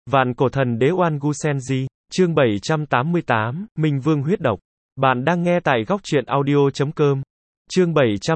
Vạn cổ thần đế Oan Gu Senji, chương 788, Minh Vương huyết độc. Bạn đang nghe tại góc truyện audio.com. Chương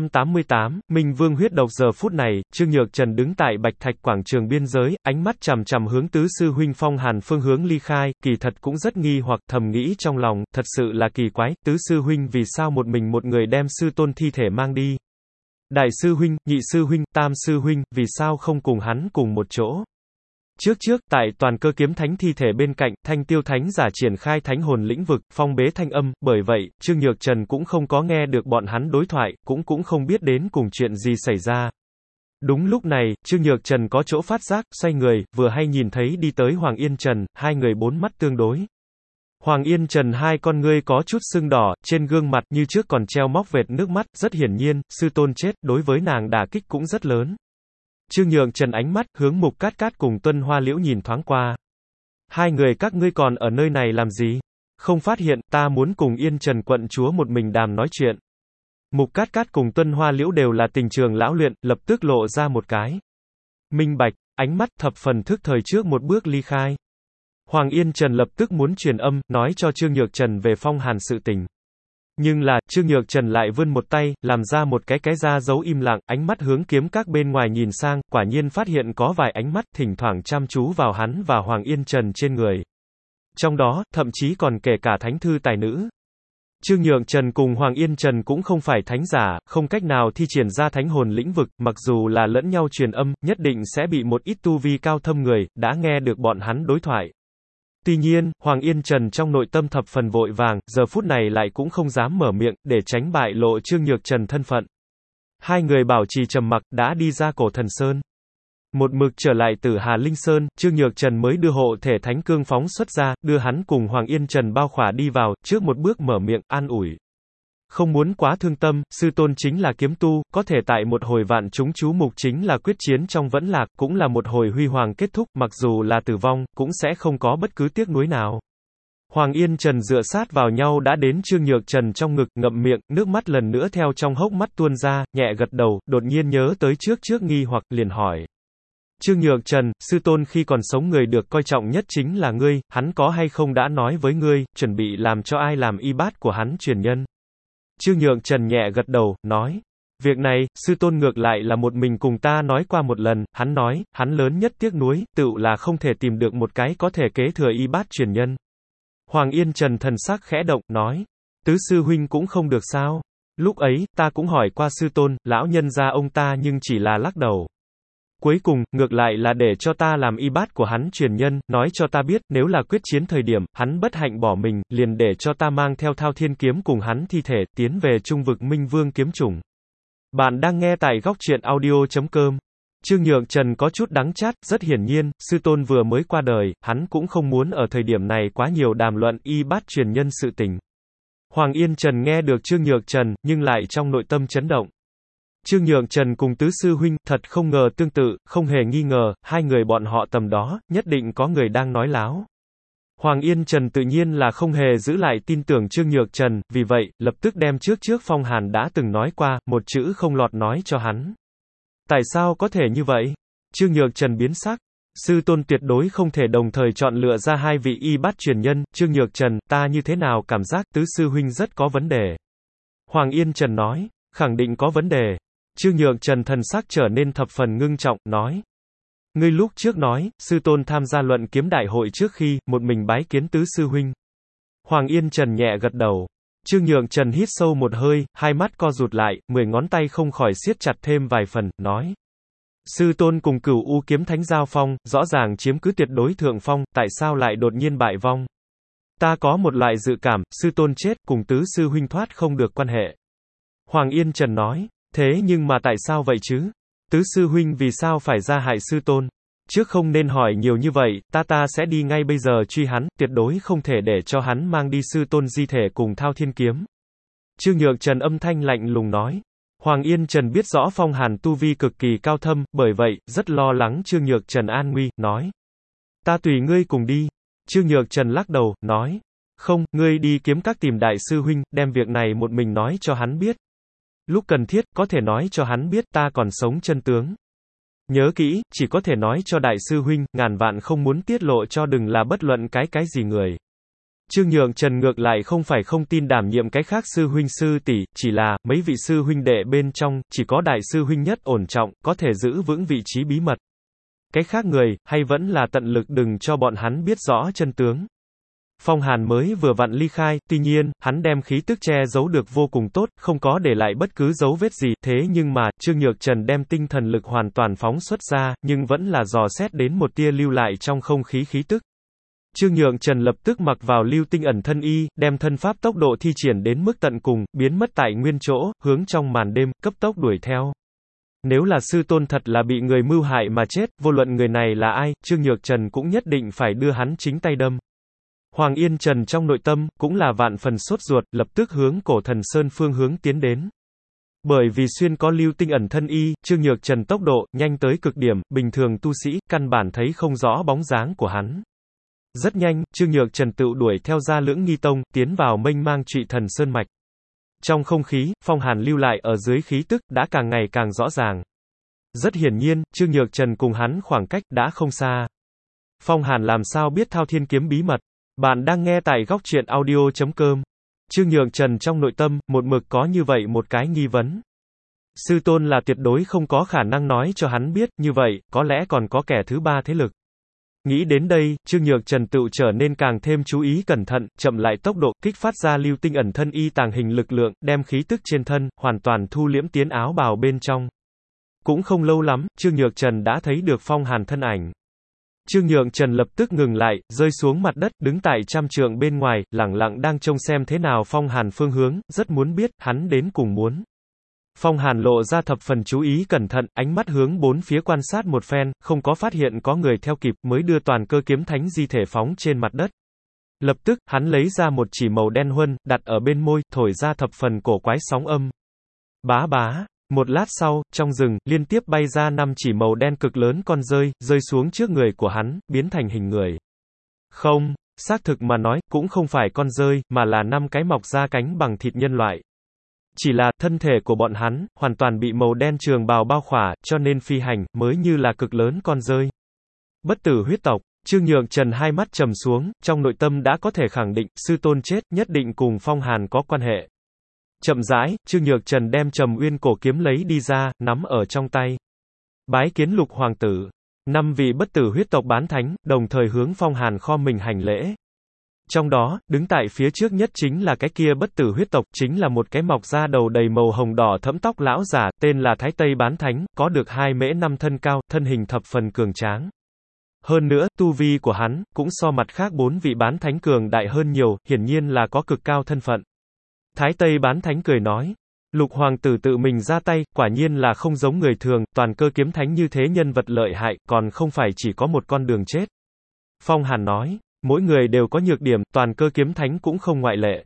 788, Minh Vương huyết độc. Giờ phút này, Trương Nhược Trần đứng tại Bạch Thạch quảng trường biên giới, ánh mắt chằm chằm hướng tứ sư huynh Phong Hàn phương hướng ly khai, kỳ thật cũng rất nghi hoặc, thầm nghĩ trong lòng, thật sự là kỳ quái, tứ sư huynh vì sao một mình một người đem sư tôn thi thể mang đi? Đại sư huynh, nhị sư huynh, tam sư huynh, vì sao không cùng hắn cùng một chỗ? Trước, tại toàn cơ kiếm thánh thi thể bên cạnh, Thanh Tiêu Thánh giả triển khai thánh hồn lĩnh vực, phong bế thanh âm, bởi vậy, Trương Nhược Trần cũng không có nghe được bọn hắn đối thoại, cũng không biết đến cùng chuyện gì xảy ra. Đúng lúc này, Trương Nhược Trần có chỗ phát giác, xoay người, vừa hay nhìn thấy đi tới Hoàng Yên Trần, hai người bốn mắt tương đối. Hoàng Yên Trần hai con ngươi có chút sưng đỏ, trên gương mặt như trước còn treo móc vệt nước mắt, rất hiển nhiên, sư tôn chết, đối với nàng đả kích cũng rất lớn. Trương Nhược Trần ánh mắt, hướng Mục Cát Cát cùng Tuân Hoa Liễu nhìn thoáng qua. Hai người các ngươi còn ở nơi này làm gì? Không phát hiện, ta muốn cùng Yên Trần quận chúa một mình đàm nói chuyện. Mục Cát Cát cùng Tuân Hoa Liễu đều là tình trường lão luyện, lập tức lộ ra một cái minh bạch, ánh mắt thập phần thức thời trước một bước ly khai. Hoàng Yên Trần lập tức muốn truyền âm, nói cho Trương Nhược Trần về Phong Hàn sự tình. Nhưng là, Trương Nhược Trần lại vươn một tay, làm ra một cái ra dấu im lặng, ánh mắt hướng kiếm các bên ngoài nhìn sang, quả nhiên phát hiện có vài ánh mắt, thỉnh thoảng chăm chú vào hắn và Hoàng Yên Trần trên người. Trong đó, thậm chí còn kể cả thánh thư tài nữ. Trương Nhược Trần cùng Hoàng Yên Trần cũng không phải thánh giả, không cách nào thi triển ra thánh hồn lĩnh vực, mặc dù là lẫn nhau truyền âm, nhất định sẽ bị một ít tu vi cao thâm người, đã nghe được bọn hắn đối thoại. Tuy nhiên, Hoàng Yên Trần trong nội tâm thập phần vội vàng, giờ phút này lại cũng không dám mở miệng, để tránh bại lộ Trương Nhược Trần thân phận. Hai người bảo trì trầm mặc, đã đi ra Cổ Thần Sơn. Một mực trở lại Tử Hà Linh Sơn, Trương Nhược Trần mới đưa hộ thể thánh cương phóng xuất ra, đưa hắn cùng Hoàng Yên Trần bao khỏa đi vào, trước một bước mở miệng, an ủi. Không muốn quá thương tâm, sư tôn chính là kiếm tu, có thể tại một hồi vạn chúng chú mục chính là quyết chiến trong vẫn lạc, cũng là một hồi huy hoàng kết thúc, mặc dù là tử vong, cũng sẽ không có bất cứ tiếc nuối nào. Hoàng Yên Trần dựa sát vào nhau đã đến Trương Nhược Trần trong ngực, ngậm miệng, nước mắt lần nữa theo trong hốc mắt tuôn ra, nhẹ gật đầu, đột nhiên nhớ tới trước nghi hoặc, liền hỏi. Trương Nhược Trần, sư tôn khi còn sống người được coi trọng nhất chính là ngươi, hắn có hay không đã nói với ngươi, chuẩn bị làm cho ai làm y bát của hắn truyền nhân? Trương Nhược Trần nhẹ gật đầu, nói. Việc này, sư tôn ngược lại là một mình cùng ta nói qua một lần, hắn nói, hắn lớn nhất tiếc nuối, tựu là không thể tìm được một cái có thể kế thừa y bát truyền nhân. Hoàng Yên Trần thần sắc khẽ động, nói. Tứ sư huynh cũng không được sao? Lúc ấy, ta cũng hỏi qua sư tôn, lão nhân gia ông ta nhưng chỉ là lắc đầu. Cuối cùng, ngược lại là để cho ta làm y bát của hắn truyền nhân, nói cho ta biết, nếu là quyết chiến thời điểm, hắn bất hạnh bỏ mình, liền để cho ta mang theo Thao Thiên kiếm cùng hắn thi thể, tiến về trung vực Minh Vương kiếm chủng. Bạn đang nghe tại góc truyện audio.com. Trương Nhược Trần có chút đắng chát, rất hiển nhiên, sư tôn vừa mới qua đời, hắn cũng không muốn ở thời điểm này quá nhiều đàm luận y bát truyền nhân sự tình. Hoàng Yên Trần nghe được Trương Nhược Trần, nhưng lại trong nội tâm chấn động. Trương Nhược Trần cùng tứ sư huynh, thật không ngờ tương tự, không hề nghi ngờ, hai người bọn họ tầm đó, nhất định có người đang nói láo. Hoàng Yên Trần tự nhiên là không hề giữ lại tin tưởng Trương Nhược Trần, vì vậy, lập tức đem trước Phong Hàn đã từng nói qua, một chữ không lọt nói cho hắn. Tại sao có thể như vậy? Trương Nhược Trần biến sắc. Sư tôn tuyệt đối không thể đồng thời chọn lựa ra hai vị y bát truyền nhân, Trương Nhược Trần, ta như thế nào cảm giác tứ sư huynh rất có vấn đề. Hoàng Yên Trần nói, khẳng định có vấn đề. Trương Nhược Trần thần sắc trở nên thập phần ngưng trọng, nói. Ngươi lúc trước nói, sư tôn tham gia luận kiếm đại hội trước khi, một mình bái kiến tứ sư huynh. Hoàng Yên Trần nhẹ gật đầu. Trương Nhược Trần hít sâu một hơi, hai mắt co rụt lại, 10 ngón tay không khỏi siết chặt thêm vài phần, nói. Sư tôn cùng Cửu U kiếm thánh giao phong, rõ ràng chiếm cứ tuyệt đối thượng phong, tại sao lại đột nhiên bại vong? Ta có một loại dự cảm, sư tôn chết, cùng tứ sư huynh thoát không được quan hệ. Hoàng Yên Trần nói. Thế nhưng mà tại sao vậy chứ? Tứ sư huynh vì sao phải ra hại sư tôn? Trước không nên hỏi nhiều như vậy, ta sẽ đi ngay bây giờ truy hắn, tuyệt đối không thể để cho hắn mang đi sư tôn di thể cùng Thao Thiên kiếm. Trương Nhược Trần âm thanh lạnh lùng nói. Hoàng Yên Trần biết rõ Phong Hàn tu vi cực kỳ cao thâm, bởi vậy, rất lo lắng Trương Nhược Trần an nguy, nói. Ta tùy ngươi cùng đi. Trương Nhược Trần lắc đầu, nói. Không, ngươi đi kiếm các tìm đại sư huynh, đem việc này một mình nói cho hắn biết. Lúc cần thiết, có thể nói cho hắn biết ta còn sống chân tướng. Nhớ kỹ, chỉ có thể nói cho đại sư huynh, ngàn vạn không muốn tiết lộ cho đừng là bất luận cái gì người. Trương Nhượng Trần ngược lại không phải không tin đảm nhiệm cái khác sư huynh sư tỷ, chỉ là, mấy vị sư huynh đệ bên trong, chỉ có đại sư huynh nhất ổn trọng, có thể giữ vững vị trí bí mật. Cái khác người, hay vẫn là tận lực đừng cho bọn hắn biết rõ chân tướng. Phong Hàn mới vừa vặn ly khai, tuy nhiên, hắn đem khí tức che giấu được vô cùng tốt, không có để lại bất cứ dấu vết gì, thế nhưng mà, Trương Nhược Trần đem tinh thần lực hoàn toàn phóng xuất ra, nhưng vẫn là dò xét đến một tia lưu lại trong không khí khí tức. Trương Nhượng Trần lập tức mặc vào lưu tinh ẩn thân y, đem thân pháp tốc độ thi triển đến mức tận cùng, biến mất tại nguyên chỗ, hướng trong màn đêm, cấp tốc đuổi theo. Nếu là sư tôn thật là bị người mưu hại mà chết, vô luận người này là ai, Trương Nhược Trần cũng nhất định phải đưa hắn chính tay đâm. Hoàng Yên Trần trong nội tâm, cũng là vạn phần sốt ruột, lập tức hướng Cổ Thần Sơn phương hướng tiến đến. Bởi vì xuyên có lưu tinh ẩn thân y, Trương Nhược Trần tốc độ, nhanh tới cực điểm, bình thường tu sĩ, căn bản thấy không rõ bóng dáng của hắn. Rất nhanh, Trương Nhược Trần tự đuổi theo ra Lưỡng Nghi Tông, tiến vào mênh mang Trụy Thần Sơn mạch. Trong không khí, Phong Hàn lưu lại ở dưới khí tức, đã càng ngày càng rõ ràng. Rất hiển nhiên, Trương Nhược Trần cùng hắn khoảng cách, đã không xa. Phong Hàn làm sao biết Thao Thiên Kiếm bí mật? Bạn đang nghe tại góc truyện audio.com. Trương Nhượng Trần trong nội tâm, một mực có như vậy một cái nghi vấn. Sư tôn là tuyệt đối không có khả năng nói cho hắn biết, như vậy, có lẽ còn có kẻ thứ ba thế lực. Nghĩ đến đây, Trương Nhượng Trần tự trở nên càng thêm chú ý cẩn thận, chậm lại tốc độ, kích phát ra lưu tinh ẩn thân y tàng hình lực lượng, đem khí tức trên thân, hoàn toàn thu liễm tiến áo bào bên trong. Cũng không lâu lắm, Trương Nhượng Trần đã thấy được Phong Hàn thân ảnh. Trương Nhượng Trần lập tức ngừng lại, rơi xuống mặt đất, đứng tại trăm trượng bên ngoài, lẳng lặng đang trông xem thế nào Phong Hàn phương hướng, rất muốn biết, hắn đến cùng muốn. Phong Hàn lộ ra thập phần chú ý cẩn thận, ánh mắt hướng bốn phía quan sát một phen, không có phát hiện có người theo kịp, mới đưa toàn cơ kiếm thánh di thể phóng trên mặt đất. Lập tức, hắn lấy ra một chỉ màu đen huân, đặt ở bên môi, thổi ra thập phần cổ quái sóng âm. Bá bá. Một lát sau, trong rừng, liên tiếp bay ra 5 chỉ màu đen cực lớn con rơi, rơi xuống trước người của hắn, biến thành hình người. Không, xác thực mà nói, cũng không phải con rơi, mà là 5 cái mọc ra cánh bằng thịt nhân loại. Chỉ là, thân thể của bọn hắn, hoàn toàn bị màu đen trường bào bao khỏa, cho nên phi hành, mới như là cực lớn con rơi. Bất tử huyết tộc, Trương Nhượng Trần hai mắt trầm xuống, trong nội tâm đã có thể khẳng định, sư tôn chết, nhất định cùng Phong Hàn có quan hệ. Chậm rãi, Trương Nhược Trần đem Trầm Uyên cổ kiếm lấy đi ra, nắm ở trong tay. Bái kiến Lục hoàng tử. 5 vị bất tử huyết tộc bán thánh, đồng thời hướng Phong Hàn kho mình hành lễ. Trong đó, đứng tại phía trước nhất chính là cái kia bất tử huyết tộc, chính là một cái mọc da đầu đầy màu hồng đỏ thẫm tóc lão giả, tên là Thái Tây bán thánh, có được 2 mễ 5 thân cao, thân hình thập phần cường tráng. Hơn nữa, tu vi của hắn, cũng so mặt khác 4 vị bán thánh cường đại hơn nhiều, hiển nhiên là có cực cao thân phận. Thái Tây bán thánh cười nói, Lục hoàng tử tự mình ra tay, quả nhiên là không giống người thường, toàn cơ kiếm thánh như thế nhân vật lợi hại, còn không phải chỉ có một con đường chết. Phong Hàn nói, mỗi người đều có nhược điểm, toàn cơ kiếm thánh cũng không ngoại lệ.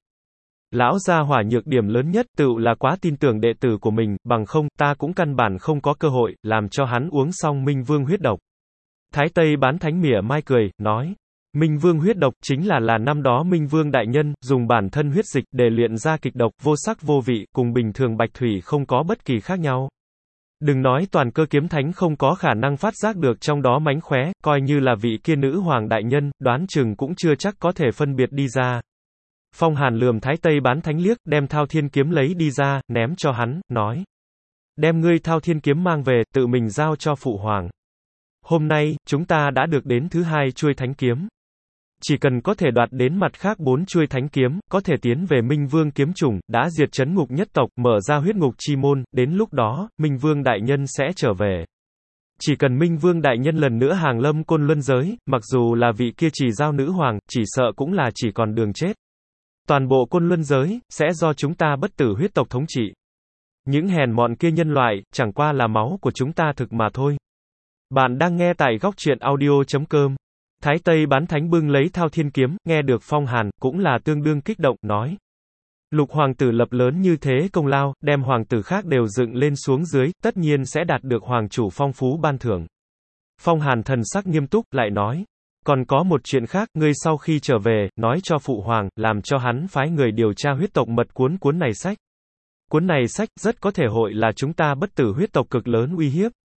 Lão gia hỏa nhược điểm lớn nhất tự là quá tin tưởng đệ tử của mình, bằng không, ta cũng căn bản không có cơ hội, làm cho hắn uống xong Minh Vương huyết độc. Thái Tây bán thánh mỉa mai cười, nói, Minh Vương huyết độc chính là năm đó Minh Vương đại nhân, dùng bản thân huyết dịch để luyện ra kịch độc, vô sắc vô vị, cùng bình thường bạch thủy không có bất kỳ khác nhau. Đừng nói toàn cơ kiếm thánh không có khả năng phát giác được trong đó mánh khóe, coi như là vị kia nữ hoàng đại nhân, đoán chừng cũng chưa chắc có thể phân biệt đi ra. Phong Hàn lườm Thái Tây bán thánh liếc, đem Thao Thiên kiếm lấy đi ra, ném cho hắn, nói. Đem ngươi Thao Thiên kiếm mang về, tự mình giao cho phụ hoàng. Hôm nay, chúng ta đã được đến thứ 2 chuôi thánh kiếm. Chỉ cần có thể đoạt đến mặt khác 4 chuôi thánh kiếm, có thể tiến về Minh Vương kiếm chủng, đã diệt trấn ngục nhất tộc, mở ra huyết ngục chi môn, đến lúc đó, Minh Vương đại nhân sẽ trở về. Chỉ cần Minh Vương đại nhân lần nữa hàng lâm Côn Luân giới, mặc dù là vị kia Trì Giao nữ hoàng, chỉ sợ cũng là chỉ còn đường chết. Toàn bộ Côn Luân giới, sẽ do chúng ta bất tử huyết tộc thống trị. Những hèn mọn kia nhân loại, chẳng qua là máu của chúng ta thực mà thôi. Bạn đang nghe tại góc truyện audio.com. Thái Tây bán thánh bưng lấy Thao Thiên kiếm, nghe được Phong Hàn, cũng là tương đương kích động, nói. Lục hoàng tử lập lớn như thế công lao, đem hoàng tử khác đều dựng lên xuống dưới, tất nhiên sẽ đạt được hoàng chủ phong phú ban thưởng. Phong Hàn thần sắc nghiêm túc, lại nói. Còn có một chuyện khác, ngươi sau khi trở về, nói cho phụ hoàng, làm cho hắn phái người điều tra huyết tộc mật cuốn này sách. Cuốn này sách, rất có thể hội là chúng ta bất tử huyết tộc cực lớn uy hiếp.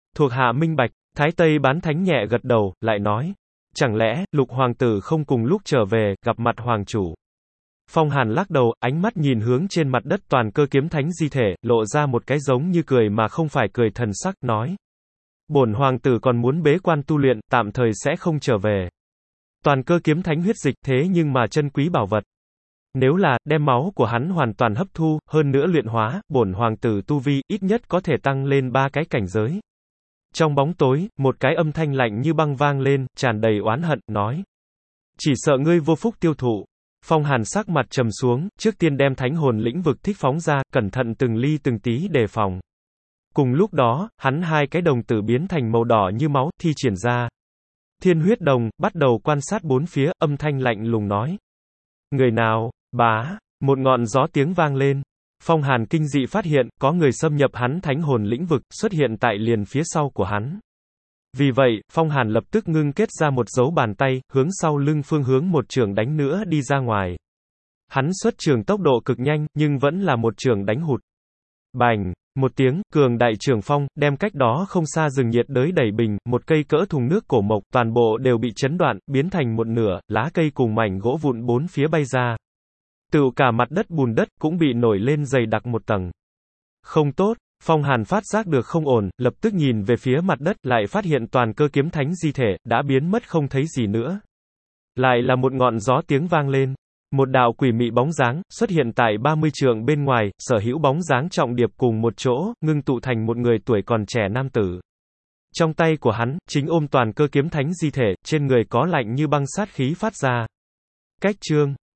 Thuộc hạ minh bạch, Thái Tây Bán Thánh nhẹ gật đầu, lại nói. Chẳng lẽ, Lục Hoàng tử không cùng lúc trở về, gặp mặt Hoàng chủ? Phong Hàn lắc đầu, ánh mắt nhìn hướng trên mặt đất Toàn Cơ Kiếm Thánh di thể, lộ ra một cái giống như cười mà không phải cười thần sắc, nói. Bổn Hoàng tử còn muốn bế quan tu luyện, tạm thời sẽ không trở về. Toàn Cơ Kiếm Thánh huyết dịch thế nhưng mà chân quý bảo vật. Nếu là, đem máu của hắn hoàn toàn hấp thu, hơn nữa luyện hóa, bổn Hoàng tử tu vi, ít nhất có thể tăng lên 3 cái cảnh giới. Trong bóng tối, một cái âm thanh lạnh như băng vang lên, tràn đầy oán hận, nói. Chỉ sợ ngươi vô phúc tiêu thụ. Phong Hàn sắc mặt trầm xuống, trước tiên đem thánh hồn lĩnh vực thích phóng ra, cẩn thận từng ly từng tí đề phòng. Cùng lúc đó, hắn hai cái đồng tử biến thành màu đỏ như máu, thi triển ra. Thiên huyết đồng, bắt đầu quan sát bốn phía, âm thanh lạnh lùng nói. Người nào? Bá, một ngọn gió tiếng vang lên. Phong Hàn kinh dị phát hiện, có người xâm nhập hắn thánh hồn lĩnh vực, xuất hiện tại liền phía sau của hắn. Vì vậy, Phong Hàn lập tức ngưng kết ra một dấu bàn tay, hướng sau lưng phương hướng một trường đánh nữa đi ra ngoài. Hắn xuất trường tốc độ cực nhanh, nhưng vẫn là một trường đánh hụt. Bành! Một tiếng, cường đại trường phong, đem cách đó không xa rừng nhiệt đới đẩy bình, một cây cỡ thùng nước cổ mộc, toàn bộ đều bị chấn đoạn, biến thành một nửa, lá cây cùng mảnh gỗ vụn bốn phía bay ra. Tựu cả mặt đất bùn đất cũng bị nổi lên dày đặc một tầng. Không tốt, Phong Hàn phát giác được không ổn, lập tức nhìn về phía mặt đất, lại phát hiện Toàn Cơ Kiếm Thánh di thể, đã biến mất không thấy gì nữa. Lại là một ngọn gió tiếng vang lên. Một đạo quỷ mị bóng dáng, xuất hiện tại 30 trượng bên ngoài, sở hữu bóng dáng trọng điệp cùng một chỗ, ngưng tụ thành một người tuổi còn trẻ nam tử. Trong tay của hắn, chính ôm Toàn Cơ Kiếm Thánh di thể, trên người có lạnh như băng sát khí phát ra. Cách chương